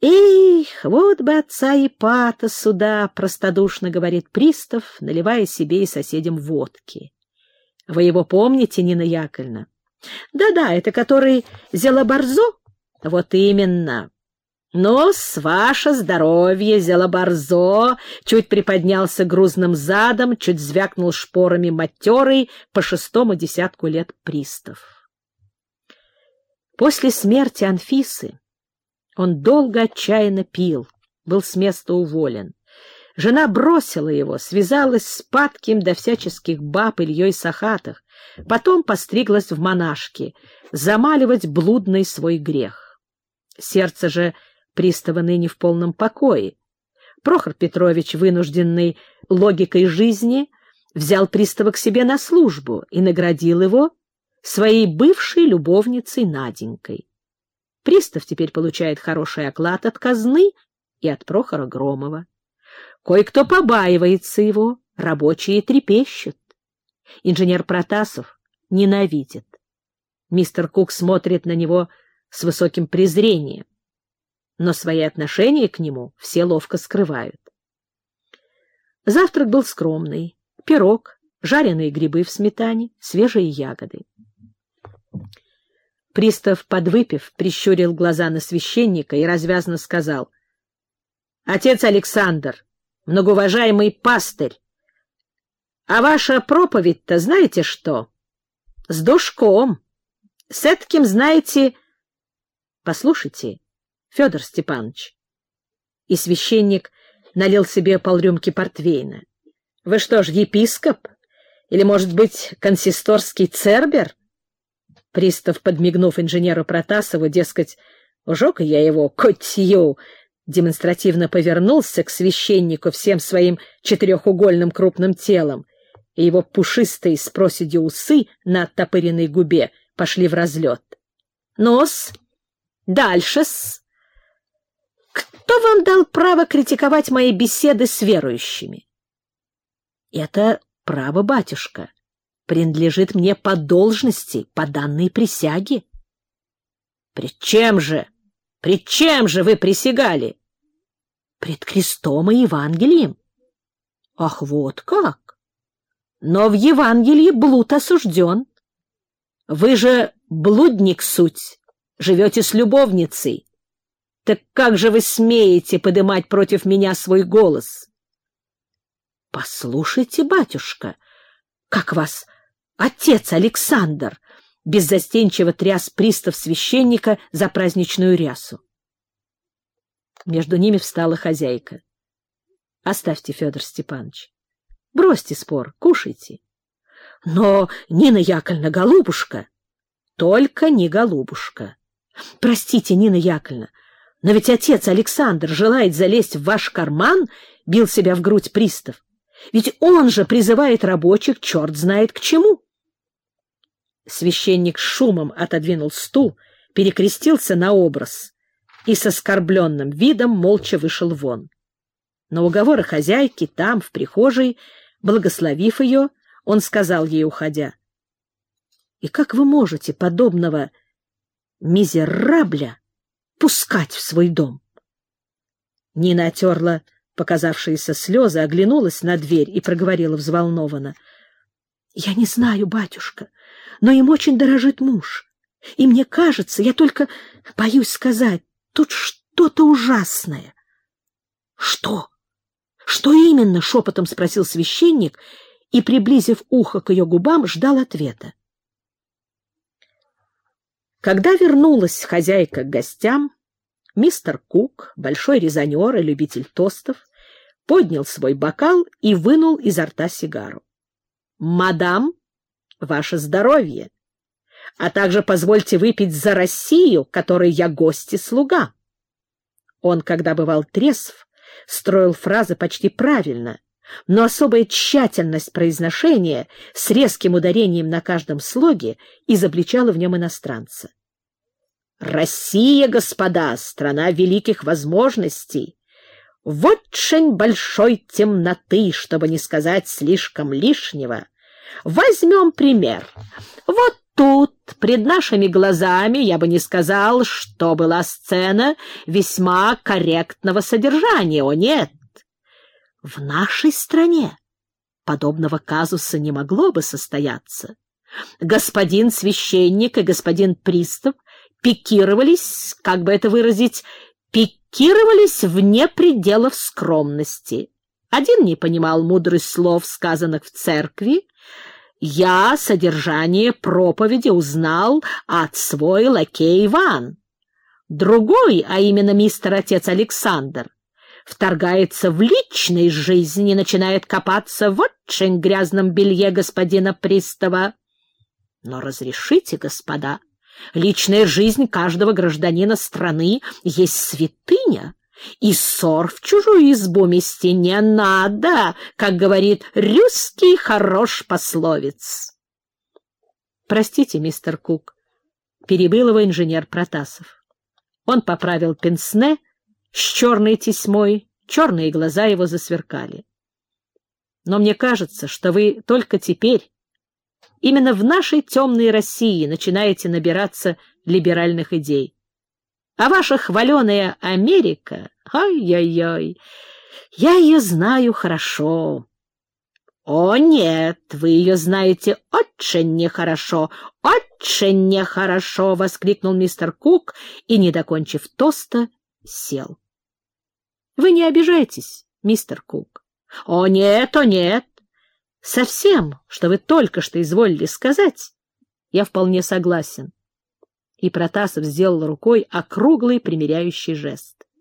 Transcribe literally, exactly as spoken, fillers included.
«Эх, вот бы отца Ипата сюда!» — простодушно говорит пристав, наливая себе и соседям водки. «Вы его помните, Нина Яковлевна?» «Да-да, это который Зелоборзо?» «Вот именно. Но с ваше здоровье, Зелоборзо!» Чуть приподнялся грузным задом, чуть звякнул шпорами матерый по шестому десятку лет пристав. После смерти Анфисы он долго отчаянно пил, был с места уволен. Жена бросила его, связалась с падким до всяческих баб Ильей Сахатых, потом постриглась в монашки, замаливать блудный свой грех. Сердце же пристава ныне в полном покое. Прохор Петрович, вынужденный логикой жизни, взял пристава к себе на службу и наградил его своей бывшей любовницей Наденькой. Пристав теперь получает хороший оклад от казны и от Прохора Громова. Кое-кто побаивается его, рабочие трепещут. Инженер Протасов ненавидит. Мистер Кук смотрит на него с высоким презрением, но свои отношения к нему все ловко скрывают. Завтрак был скромный. Пирог, жареные грибы в сметане, свежие ягоды. Пристав, подвыпив, прищурил глаза на священника и развязно сказал: «Отец Александр, многоуважаемый пастырь, а ваша проповедь-то знаете что? С душком. С этким, знаете... Послушайте, Федор Степанович». И священник налил себе полрюмки портвейна. «Вы что ж, епископ? Или, может быть, консисторский цербер?» Пристав, подмигнув инженеру Протасову, дескать, «Ужок я его, котью», демонстративно повернулся к священнику всем своим четырехугольным крупным телом, и его пушистые с проседью усы на оттопыренной губе пошли в разлет. «Ну-с, дальше-с. Кто вам дал право критиковать мои беседы с верующими?» «Это право, батюшка, принадлежит мне по должности, по данной присяге». «Пред чем же? Пред чем же вы присягали?» «Пред крестом и Евангелием». «Ах, вот как! Но в Евангелии блуд осужден. Вы же блудник суть, живете с любовницей. Так как же вы смеете подымать против меня свой голос?» «Послушайте, батюшка, как вас отец Александр!» Беззастенчиво тряс пристав священника за праздничную рясу. Между ними встала хозяйка. «Оставьте, Федор Степанович. Бросьте спор, кушайте». «Но, Нина Яковлевна, голубушка...» «Только не голубушка. Простите, Нина Яковлевна, но ведь отец Александр желает залезть в ваш карман», — бил себя в грудь пристав. «Ведь он же призывает рабочих черт знает к чему». Священник с шумом отодвинул стул, перекрестился на образ и с оскорбленным видом молча вышел вон. На уговоры хозяйки там, в прихожей, благословив ее, он сказал ей, уходя: «И как вы можете подобного мизерабля пускать в свой дом?» Нина отерла показавшиеся слезы, оглянулась на дверь и проговорила взволнованно: «Я не знаю, батюшка, но им очень дорожит муж. И мне кажется, я только боюсь сказать, тут что-то ужасное». «Что? Что именно?» — шепотом спросил священник и, приблизив ухо к ее губам, ждал ответа. Когда вернулась хозяйка к гостям, мистер Кук, большой резонер и любитель тостов, поднял свой бокал и вынул изо рта сигару. «Мадам, ваше здоровье, а также позвольте выпить за Россию, которой я гость и слуга». Он, когда бывал трезв, строил фразы почти правильно, но особая тщательность произношения с резким ударением на каждом слоге изобличала в нем иностранца. «Россия, господа, страна великих возможностей, в очень большой темноты, чтобы не сказать слишком лишнего, Возьмем пример. Вот тут, пред нашими глазами, я бы не сказал, что была сцена весьма корректного содержания. О, нет! В нашей стране подобного казуса не могло бы состояться. Господин священник и господин пристав пикировались, как бы это выразить, пикировались вне пределов скромности. Один не понимал мудрых слов, сказанных в церкви. Я содержание проповеди узнал от свой лакей Иван. Другой, а именно мистер отец Александр, вторгается в личной жизни и начинает копаться в очень грязном белье господина пристава. Но разрешите, господа, личная жизнь каждого гражданина страны есть святыня, и ссор в чужую избу мести не надо, как говорит русский хорош пословиц. Простите, мистер Кук, перебил его инженер Протасов. Он поправил пенсне с черной тесьмой, черные глаза его засверкали. Но мне кажется, что вы только теперь, именно в нашей темной России, начинаете набираться либеральных идей. А ваша хваленая Америка, ай-яй-яй, я ее знаю хорошо. О, нет, вы ее знаете очень нехорошо, очень нехорошо, — воскликнул мистер Кук и, не докончив тоста, сел. Вы не обижайтесь, мистер Кук. О, нет, о, нет. Со всем, что вы только что изволили сказать, я вполне согласен. И Протасов сделал рукой округлый примиряющий жест.